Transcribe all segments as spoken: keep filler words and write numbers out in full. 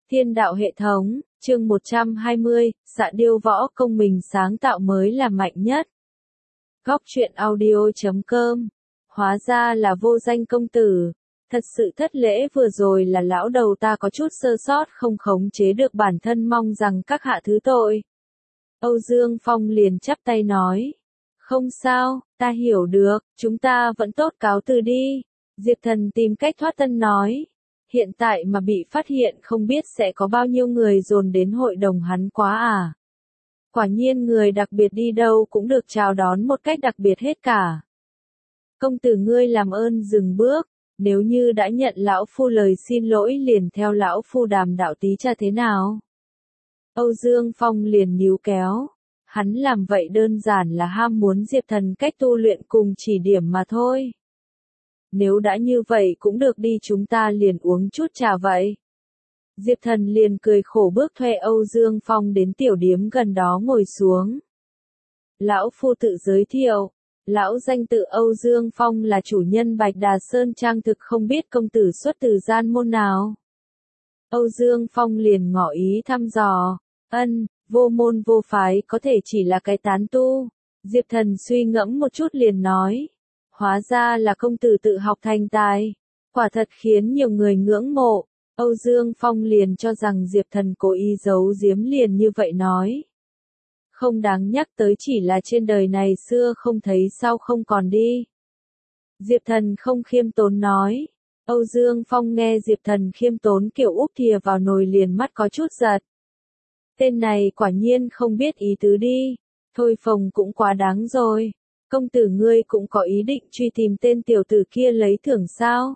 Thiên đạo hệ thống, chương một trăm hai mươi, Dạ Điêu võ công mình sáng tạo mới là mạnh nhất. Góc truyện audio chấm com. Hóa ra là vô danh công tử. Thật sự thất lễ, vừa rồi là lão đầu ta có chút sơ sót không khống chế được bản thân, mong rằng các hạ thứ tội. Âu Dương Phong liền chắp tay nói. Không sao, ta hiểu được, chúng ta vẫn tốt, cáo từ đi. Diệp Thần tìm cách thoát thân nói. Hiện tại mà bị phát hiện không biết sẽ có bao nhiêu người dồn đến hội đồng hắn quá à. Quả nhiên người đặc biệt đi đâu cũng được chào đón một cách đặc biệt hết cả. Công tử ngươi làm ơn dừng bước, nếu như đã nhận lão phu lời xin lỗi liền theo lão phu đàm đạo tí cha thế nào. Âu Dương Phong liền níu kéo, hắn làm vậy đơn giản là ham muốn Diệp Thần cách tu luyện cùng chỉ điểm mà thôi. Nếu đã như vậy cũng được đi, chúng ta liền uống chút trà vậy. Diệp Thần liền cười khổ bước thuê Âu Dương Phong đến tiểu điếm gần đó ngồi xuống. Lão phu tự giới thiệu, lão danh tự Âu Dương Phong là chủ nhân Bạch Đà Sơn Trang, thực không biết công tử xuất từ gian môn nào. Âu Dương Phong liền ngỏ ý thăm dò, ân, vô môn vô phái, có thể chỉ là cái tán tu. Diệp Thần suy ngẫm một chút liền nói. Hóa ra là công tử tự học thành tài, quả thật khiến nhiều người ngưỡng mộ. Âu Dương Phong liền cho rằng Diệp Thần cố ý giấu giếm, liền như vậy nói. Không đáng nhắc tới, chỉ là trên đời này xưa không thấy sao không còn đi. Diệp Thần không khiêm tốn nói. Âu Dương Phong nghe Diệp Thần khiêm tốn kiểu úp thìa vào nồi liền mắt có chút giật. Tên này quả nhiên không biết ý tứ đi, thôi phồng cũng quá đáng rồi. Công tử ngươi cũng có ý định truy tìm tên tiểu tử kia lấy thưởng sao?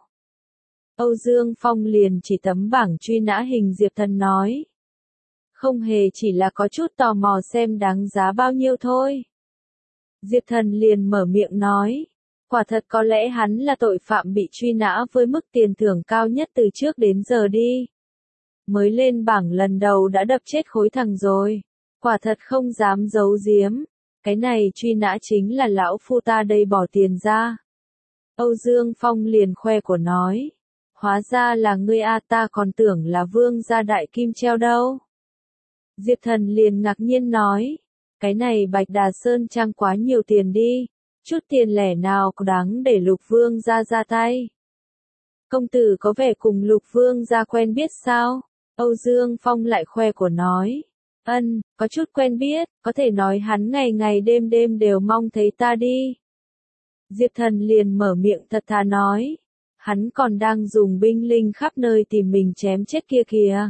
Âu Dương Phong liền chỉ tấm bảng truy nã hình Diệp Thần nói. Không hề, chỉ là có chút tò mò xem đáng giá bao nhiêu thôi. Diệp Thần liền mở miệng nói. Quả thật có lẽ hắn là tội phạm bị truy nã với mức tiền thưởng cao nhất từ trước đến giờ đi. Mới lên bảng lần đầu đã đập chết khối thằng rồi. Quả thật không dám giấu giếm. Cái này truy nã chính là lão phu ta đây bỏ tiền ra. Âu Dương Phong liền khoe của nói. Hóa ra là ngươi a, ta còn tưởng là vương gia đại kim treo đâu. Diệp Thần liền ngạc nhiên nói. Cái này Bạch Đà Sơn Trang quá nhiều tiền đi. Chút tiền lẻ nào có đáng để Lục vương gia ra tay. Công tử có vẻ cùng Lục vương gia quen biết sao? Âu Dương Phong lại khoe của nói. Ân, có chút quen biết, có thể nói hắn ngày ngày đêm đêm đều mong thấy ta đi. Diệp Thần liền mở miệng thật thà nói. Hắn còn đang dùng binh linh khắp nơi tìm mình chém chết kia kìa.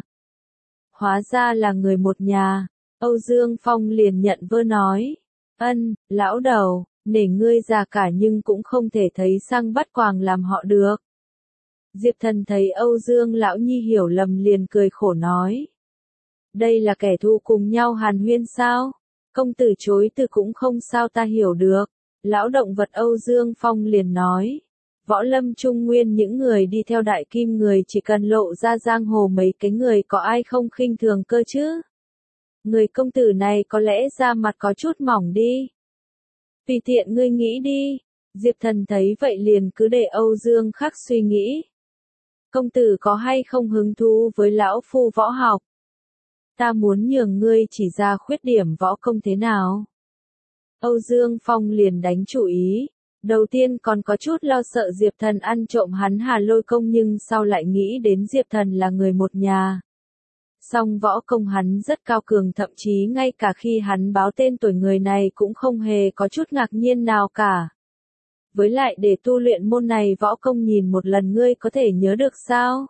Hóa ra là người một nhà. Âu Dương Phong liền nhận vơ nói. Ân, lão đầu, nể ngươi già cả nhưng cũng không thể thấy sang bắt quàng làm họ được. Diệp Thần thấy Âu Dương lão nhi hiểu lầm liền cười khổ nói. Đây là kẻ thù cùng nhau hàn huyên sao? Công tử chối từ cũng không sao, ta hiểu được. Lão động vật Âu Dương Phong liền nói. Võ lâm trung nguyên những người đi theo đại kim người chỉ cần lộ ra giang hồ mấy cái người có ai không khinh thường cơ chứ? Người công tử này có lẽ da mặt có chút mỏng đi. Tùy tiện ngươi nghĩ đi. Diệp Thần thấy vậy liền cứ để Âu Dương khắc suy nghĩ. Công tử có hay không hứng thú với lão phu võ học? Ta muốn nhường ngươi chỉ ra khuyết điểm võ công thế nào? Âu Dương Phong liền đánh chủ ý. Đầu tiên còn có chút lo sợ Diệp Thần ăn trộm hắn Hà Lôi công, nhưng sau lại nghĩ đến Diệp Thần là người một nhà. Song võ công hắn rất cao cường, thậm chí ngay cả khi hắn báo tên tuổi người này cũng không hề có chút ngạc nhiên nào cả. Với lại để tu luyện môn này võ công nhìn một lần ngươi có thể nhớ được sao?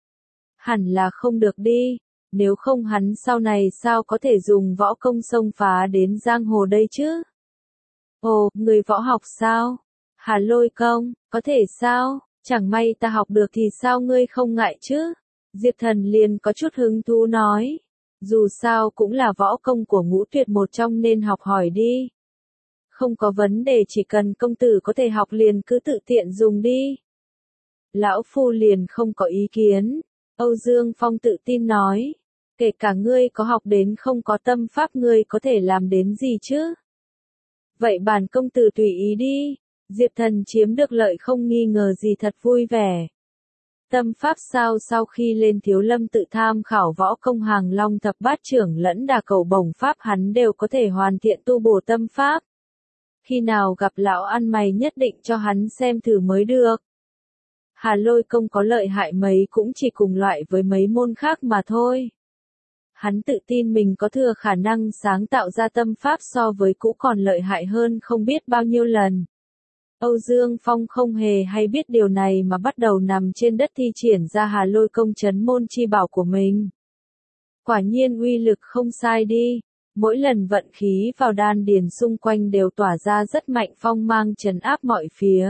Hẳn là không được đi. Nếu không hắn sau này sao có thể dùng võ công xông phá đến giang hồ đây chứ? Ồ, người võ học sao? Hà Lôi công, có thể sao? Chẳng may ta học được thì sao ngươi không ngại chứ? Diệp Thần liền có chút hứng thú nói. Dù sao cũng là võ công của ngũ tuyệt một trong nên học hỏi đi. Không có vấn đề, chỉ cần công tử có thể học liền cứ tự tiện dùng đi. Lão phu liền không có ý kiến. Âu Dương Phong tự tin nói. Kể cả ngươi có học đến không có tâm pháp ngươi có thể làm đến gì chứ? Vậy bản công tử tùy ý đi. Diệp Thần chiếm được lợi không nghi ngờ gì, thật vui vẻ. Tâm pháp sao? Sau khi lên Thiếu Lâm tự tham khảo võ công Hàng Long thập bát trưởng lẫn Đà Cầu Bổng pháp, hắn đều có thể hoàn thiện tu bổ tâm pháp. Khi nào gặp lão ăn mày nhất định cho hắn xem thử mới được. Hà Lôi công có lợi hại mấy cũng chỉ cùng loại với mấy môn khác mà thôi. Hắn tự tin mình có thừa khả năng sáng tạo ra tâm pháp so với cũ còn lợi hại hơn không biết bao nhiêu lần. Âu Dương Phong không hề hay biết điều này mà bắt đầu nằm trên đất thi triển ra Hà Lôi công trấn môn chi bảo của mình. Quả nhiên uy lực không sai đi. Mỗi lần vận khí vào đan điền xung quanh đều tỏa ra rất mạnh phong mang trấn áp mọi phía.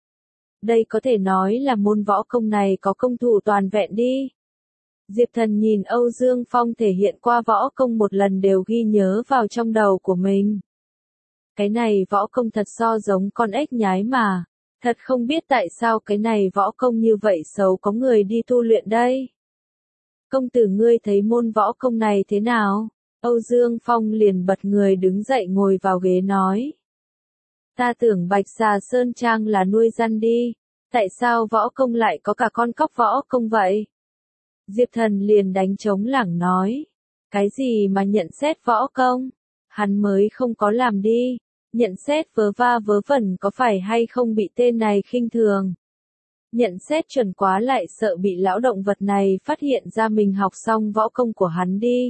Đây có thể nói là môn võ công này có công thủ toàn vẹn đi. Diệp Thần nhìn Âu Dương Phong thể hiện qua võ công một lần đều ghi nhớ vào trong đầu của mình. Cái này võ công thật so giống con ếch nhái mà. Thật không biết tại sao cái này võ công như vậy xấu có người đi tu luyện đây. Công tử ngươi thấy môn võ công này thế nào? Âu Dương Phong liền bật người đứng dậy ngồi vào ghế nói. Ta tưởng Bạch Xà Sơn Trang là nuôi răn đi. Tại sao võ công lại có cả con cóc võ công vậy? Diệp Thần liền đánh trống lảng nói. Cái gì mà nhận xét võ công? Hắn mới không có làm đi. Nhận xét vớ va vớ vẩn có phải hay không bị tên này khinh thường. Nhận xét chuẩn quá lại sợ bị lão động vật này phát hiện ra mình học xong võ công của hắn đi.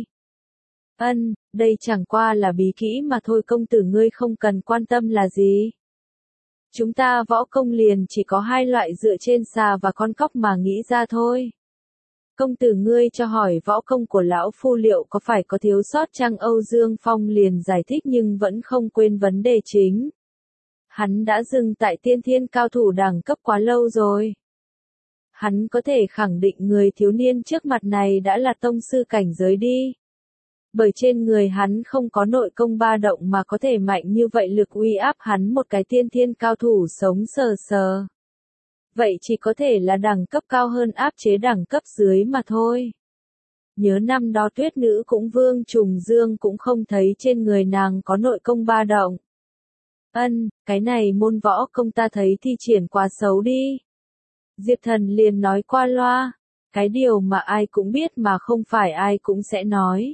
Ân, đây chẳng qua là bí kỹ mà thôi, công tử ngươi không cần quan tâm là gì. Chúng ta võ công liền chỉ có hai loại dựa trên xà và con cóc mà nghĩ ra thôi. Công tử ngươi cho hỏi võ công của lão phu liệu có phải có thiếu sót chăng? Âu Dương Phong liền giải thích nhưng vẫn không quên vấn đề chính. Hắn đã dừng tại tiên thiên cao thủ đẳng cấp quá lâu rồi. Hắn có thể khẳng định người thiếu niên trước mặt này đã là tông sư cảnh giới đi. Bởi trên người hắn không có nội công ba động mà có thể mạnh như vậy, lực uy áp hắn một cái tiên thiên cao thủ sống sờ sờ. Vậy chỉ có thể là đẳng cấp cao hơn áp chế đẳng cấp dưới mà thôi. Nhớ năm đó Tuyết Nữ cũng Vương Trùng Dương cũng không thấy trên người nàng có nội công ba động. Ân, cái này môn võ công ta thấy thi triển quá xấu đi. Diệp Thần liền nói qua loa. Cái điều mà ai cũng biết mà không phải ai cũng sẽ nói.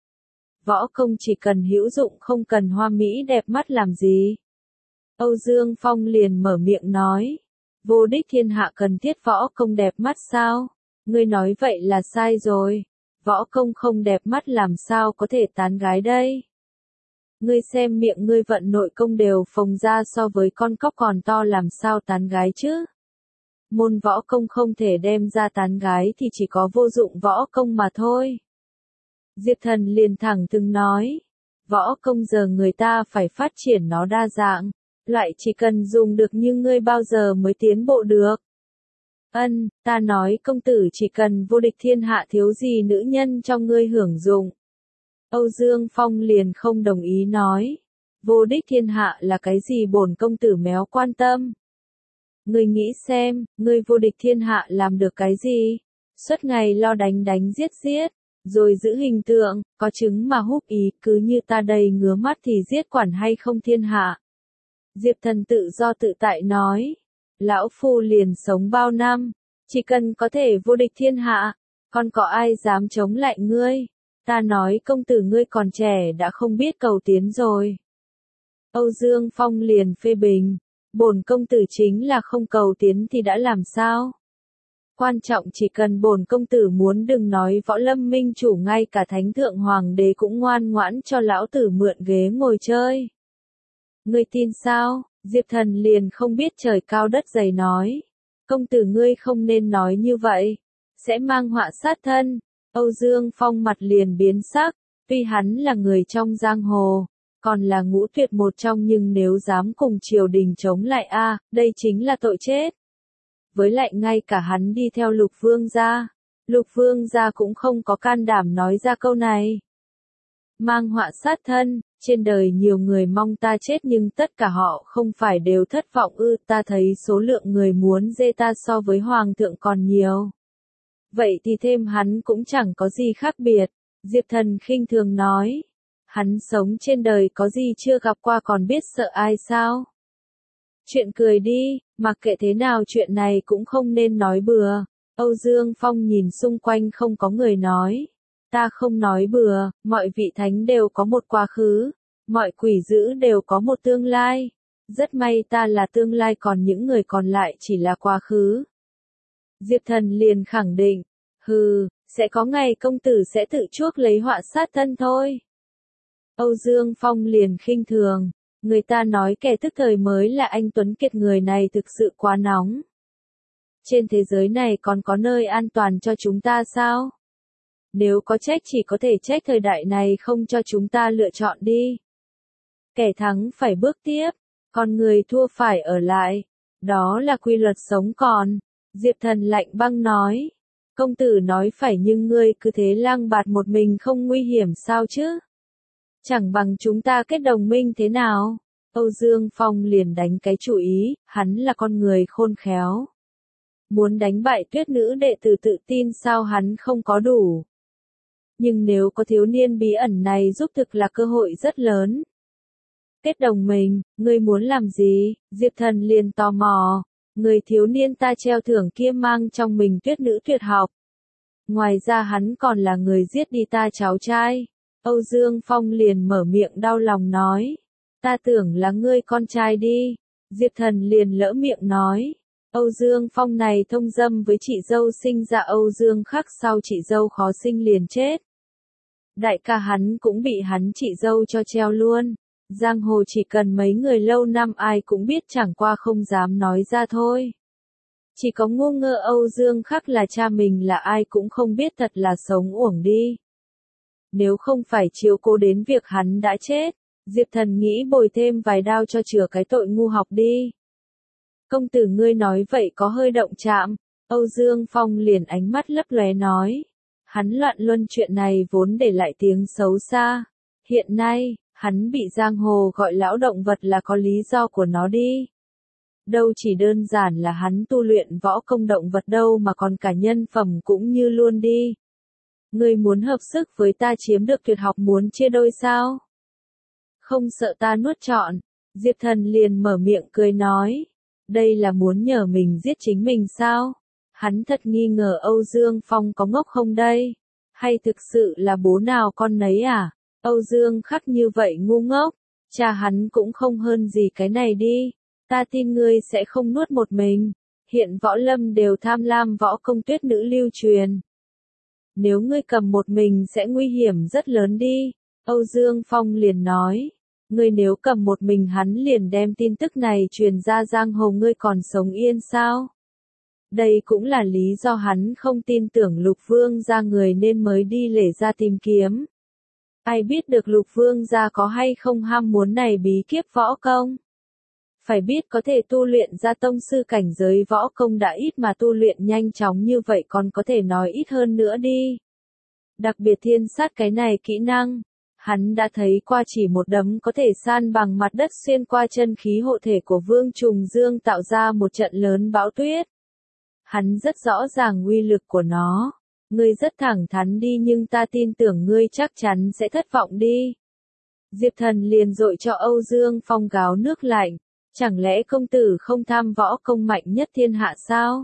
Võ công chỉ cần hữu dụng không cần hoa mỹ đẹp mắt làm gì. Âu Dương Phong liền mở miệng nói. Vô địch thiên hạ cần thiết võ công đẹp mắt sao? Ngươi nói vậy là sai rồi. Võ công không đẹp mắt làm sao có thể tán gái đây? Ngươi xem miệng ngươi vận nội công đều phồng ra so với con cóc còn to làm sao tán gái chứ? Môn võ công không thể đem ra tán gái thì chỉ có vô dụng võ công mà thôi. Diệp Thần liền thẳng thừng nói. Võ công giờ người ta phải phát triển nó đa dạng. Loại chỉ cần dùng được như ngươi bao giờ mới tiến bộ được. Ân, ta nói công tử chỉ cần vô địch thiên hạ thiếu gì nữ nhân cho ngươi hưởng dụng. Âu Dương Phong liền không đồng ý nói. Vô địch thiên hạ là cái gì bổn công tử méo quan tâm. Ngươi nghĩ xem, ngươi vô địch thiên hạ làm được cái gì? Suốt ngày lo đánh đánh giết giết, rồi giữ hình tượng, có chứng mà húp ý, cứ như ta đầy ngứa mắt thì giết quản hay không thiên hạ. Diệp Thần tự do tự tại nói. Lão phu liền sống bao năm, chỉ cần có thể vô địch thiên hạ, còn có ai dám chống lại ngươi? Ta nói công tử ngươi còn trẻ đã không biết cầu tiến rồi. Âu Dương Phong liền phê bình. Bổn công tử chính là không cầu tiến thì đã làm sao? Quan trọng chỉ cần bổn công tử muốn, đừng nói Võ Lâm minh chủ, ngay cả Thánh thượng hoàng đế cũng ngoan ngoãn cho lão tử mượn ghế ngồi chơi. Ngươi tin sao? Diệp Thần liền không biết trời cao đất dày nói. Công tử ngươi không nên nói như vậy. Sẽ mang họa sát thân. Âu Dương Phong mặt liền biến sắc. Tuy hắn là người trong giang hồ, còn là ngũ tuyệt một trong, nhưng nếu dám cùng triều đình chống lại a, à, đây chính là tội chết. Với lại ngay cả hắn đi theo Lục Vương gia, Lục Vương gia cũng không có can đảm nói ra câu này. Mang họa sát thân, trên đời nhiều người mong ta chết nhưng tất cả họ không phải đều thất vọng ư? Ta thấy số lượng người muốn dê ta so với hoàng thượng còn nhiều. Vậy thì thêm hắn cũng chẳng có gì khác biệt. Diệp Thần khinh thường nói. Hắn sống trên đời có gì chưa gặp qua còn biết sợ ai sao? Chuyện cười đi, mặc kệ thế nào chuyện này cũng không nên nói bừa. Âu Dương Phong nhìn xung quanh không có người nói. Ta không nói bừa, mọi vị thánh đều có một quá khứ, mọi quỷ dữ đều có một tương lai. Rất may ta là tương lai còn những người còn lại chỉ là quá khứ. Diệp Thần liền khẳng định, hừ, sẽ có ngày công tử sẽ tự chuốc lấy họa sát thân thôi. Âu Dương Phong liền khinh thường, người ta nói kẻ tức thời mới là anh Tuấn Kiệt, người này thực sự quá nóng. Trên thế giới này còn có nơi an toàn cho chúng ta sao? Nếu có trách chỉ có thể trách thời đại này không cho chúng ta lựa chọn đi. Kẻ thắng phải bước tiếp, còn người thua phải ở lại. Đó là quy luật sống còn. Diệp Thần lạnh băng nói. Công tử nói phải nhưng ngươi cứ thế lang bạt một mình không nguy hiểm sao chứ? Chẳng bằng chúng ta kết đồng minh thế nào? Âu Dương Phong liền đánh cái chủ ý, hắn là con người khôn khéo. Muốn đánh bại Tuyết nữ đệ tử tự tin sao hắn không có đủ. Nhưng nếu có thiếu niên bí ẩn này giúp thực là cơ hội rất lớn. Kết đồng minh, ngươi muốn làm gì? Diệp Thần liền tò mò. Người thiếu niên ta treo thưởng kia mang trong mình Tuyết nữ tuyệt học. Ngoài ra hắn còn là người giết đi ta cháu trai. Âu Dương Phong liền mở miệng đau lòng nói. Ta tưởng là ngươi con trai đi. Diệp Thần liền lỡ miệng nói. Âu Dương Phong này thông dâm với chị dâu sinh ra Âu Dương Khắc, sau chị dâu khó sinh liền chết. Đại ca hắn cũng bị hắn chị dâu cho treo luôn. Giang hồ chỉ cần mấy người lâu năm ai cũng biết, chẳng qua không dám nói ra thôi. Chỉ có ngu ngơ Âu Dương Khắc là cha mình là ai cũng không biết, thật là sống uổng đi. Nếu không phải chiếu cố đến việc hắn đã chết, Diệp Thần nghĩ bồi thêm vài đao cho chừa cái tội ngu học đi. Công tử ngươi nói vậy có hơi động chạm. Âu Dương Phong liền ánh mắt lấp lóe nói. Hắn loạn luân chuyện này vốn để lại tiếng xấu xa. Hiện nay, hắn bị giang hồ gọi lão động vật là có lý do của nó đi. Đâu chỉ đơn giản là hắn tu luyện võ công động vật đâu mà còn cả nhân phẩm cũng như luôn đi. Ngươi muốn hợp sức với ta chiếm được tuyệt học muốn chia đôi sao? Không sợ ta nuốt trọn. Diệp Thần liền mở miệng cười nói. Đây là muốn nhờ mình giết chính mình sao? Hắn thật nghi ngờ Âu Dương Phong có ngốc không đây? Hay thực sự là bố nào con nấy à? Âu Dương Khắc như vậy ngu ngốc, cha hắn cũng không hơn gì cái này đi. Ta tin ngươi sẽ không nuốt một mình. Hiện võ lâm đều tham lam võ công Tuyết nữ lưu truyền. Nếu ngươi cầm một mình sẽ nguy hiểm rất lớn đi. Âu Dương Phong liền nói. Ngươi nếu cầm một mình hắn liền đem tin tức này truyền ra giang hồ, ngươi còn sống yên sao? Đây cũng là lý do hắn không tin tưởng Lục Vương gia người nên mới đi lể ra tìm kiếm. Ai biết được Lục Vương gia có hay không ham muốn này bí kíp võ công? Phải biết có thể tu luyện ra tông sư cảnh giới võ công đã ít mà tu luyện nhanh chóng như vậy còn có thể nói ít hơn nữa đi. Đặc biệt thiên sát cái này kỹ năng. Hắn đã thấy qua chỉ một đấm có thể san bằng mặt đất xuyên qua chân khí hộ thể của Vương Trùng Dương tạo ra một trận lớn bão tuyết. Hắn rất rõ ràng uy lực của nó. Ngươi rất thẳng thắn đi nhưng ta tin tưởng ngươi chắc chắn sẽ thất vọng đi. Diệp Thần liền dội cho Âu Dương Phong gáo nước lạnh. Chẳng lẽ công tử không tham võ công mạnh nhất thiên hạ sao?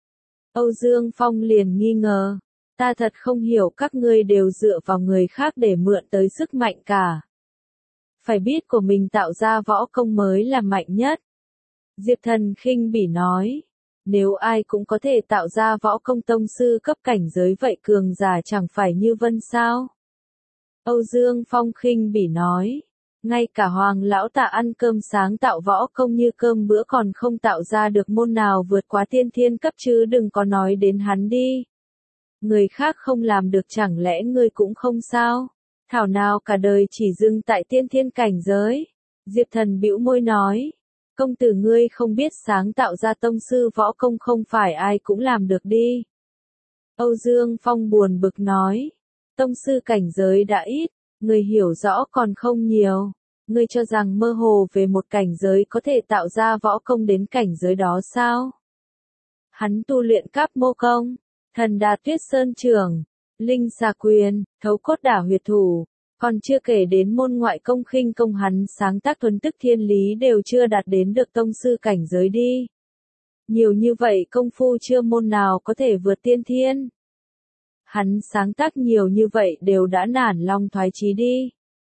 Âu Dương Phong liền nghi ngờ. Ta thật không hiểu các ngươi đều dựa vào người khác để mượn tới sức mạnh cả. Phải biết của mình tạo ra võ công mới là mạnh nhất. Diệp Thần khinh bỉ nói. Nếu ai cũng có thể tạo ra võ công tông sư cấp cảnh giới vậy cường giả chẳng phải như Vân sao? Âu Dương Phong khinh bỉ nói. Ngay cả Hoàng lão tạ ăn cơm sáng tạo võ công như cơm bữa còn không tạo ra được môn nào vượt quá tiên thiên cấp chứ đừng có nói đến hắn đi. Người khác không làm được chẳng lẽ ngươi cũng không sao? Thảo nào cả đời chỉ dừng tại tiên thiên cảnh giới. Diệp Thần bĩu môi nói. Công tử ngươi không biết sáng tạo ra tông sư võ công không phải ai cũng làm được đi. Âu Dương Phong buồn bực nói. Tông sư cảnh giới đã ít, người hiểu rõ còn không nhiều. Ngươi cho rằng mơ hồ về một cảnh giới có thể tạo ra võ công đến cảnh giới đó sao? Hắn tu luyện Cáp Mô Công, Thần Đà Tuyết Sơn Trường, Linh Xà Quyền, Thấu Cốt Đả Huyệt Thủ, còn chưa kể đến môn ngoại công khinh công hắn sáng tác thuần tức thiên lý đều chưa đạt đến được tông sư cảnh giới đi. Nhiều như vậy công phu chưa môn nào có thể vượt tiên thiên. Hắn sáng tác nhiều như vậy đều đã nản lòng thoái chí đi.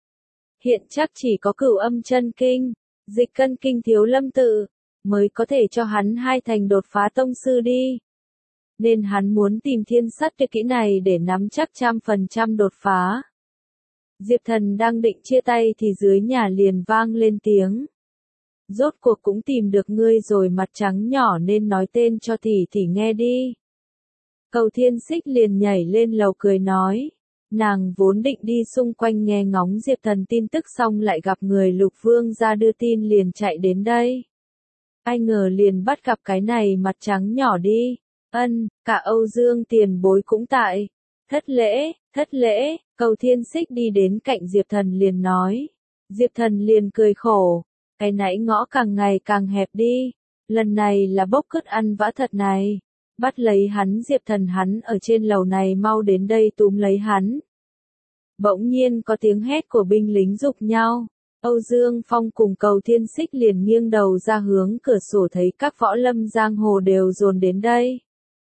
Hiện chắc chỉ có Cửu Âm Chân Kinh, Dịch Cân Kinh Thiếu Lâm Tự, mới có thể cho hắn hai thành đột phá tông sư đi. Nên hắn muốn tìm thiên sát tuyệt kỹ này để nắm chắc trăm phần trăm đột phá. Diệp Thần đang định chia tay thì dưới nhà liền vang lên tiếng. Rốt cuộc cũng tìm được ngươi rồi, mặt trắng nhỏ nên nói tên cho tỷ tỷ nghe đi. Cầu Thiên Xích liền nhảy lên lầu cười nói. Nàng vốn định đi xung quanh nghe ngóng Diệp Thần tin tức xong lại gặp người Lục Vương ra đưa tin liền chạy đến đây. Ai ngờ liền bắt gặp cái này, mặt trắng nhỏ đi. Ân, cả Âu Dương tiền bối cũng tại. Thất lễ, thất lễ, Cầu Thiên Xích đi đến cạnh Diệp Thần liền nói. Diệp Thần liền cười khổ. Cái nãy ngõ càng ngày càng hẹp đi. Lần này là bốc cứt ăn vã thật này. Bắt lấy hắn. Diệp Thần hắn ở trên lầu này, mau đến đây túm lấy hắn. Bỗng nhiên có tiếng hét của binh lính giục nhau. Âu Dương Phong cùng Cầu Thiên Xích liền nghiêng đầu ra hướng cửa sổ thấy các võ lâm giang hồ đều dồn đến đây.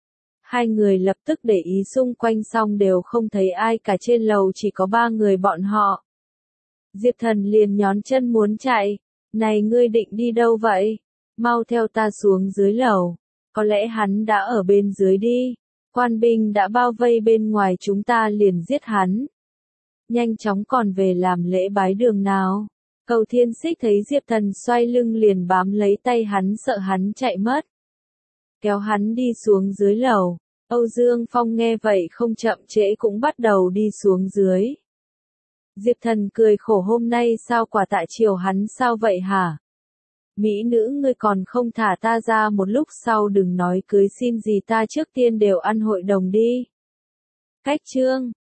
Hai người lập tức để ý xung quanh xong đều không thấy ai cả, trên lầu chỉ có ba người bọn họ. Diệp Thần liền nhón chân muốn chạy. Này ngươi định đi đâu vậy? Mau theo ta xuống dưới lầu. Có lẽ hắn đã ở bên dưới đi. Quan binh đã bao vây bên ngoài, chúng ta liền giết hắn. Nhanh chóng còn về làm lễ bái đường nào. Cầu Thiên Xích thấy Diệp Thần xoay lưng liền bám lấy tay hắn, sợ hắn chạy mất. Kéo hắn đi xuống dưới lầu. Âu Dương Phong nghe vậy không chậm trễ cũng bắt đầu đi xuống dưới. Diệp Thần cười khổ, hôm nay sao quả tạ chiều hắn sao vậy hả? Mỹ nữ ngươi còn không thả ta ra một lúc sau đừng nói cưới xin gì ta, trước tiên đều ăn hội đồng đi. Cách chương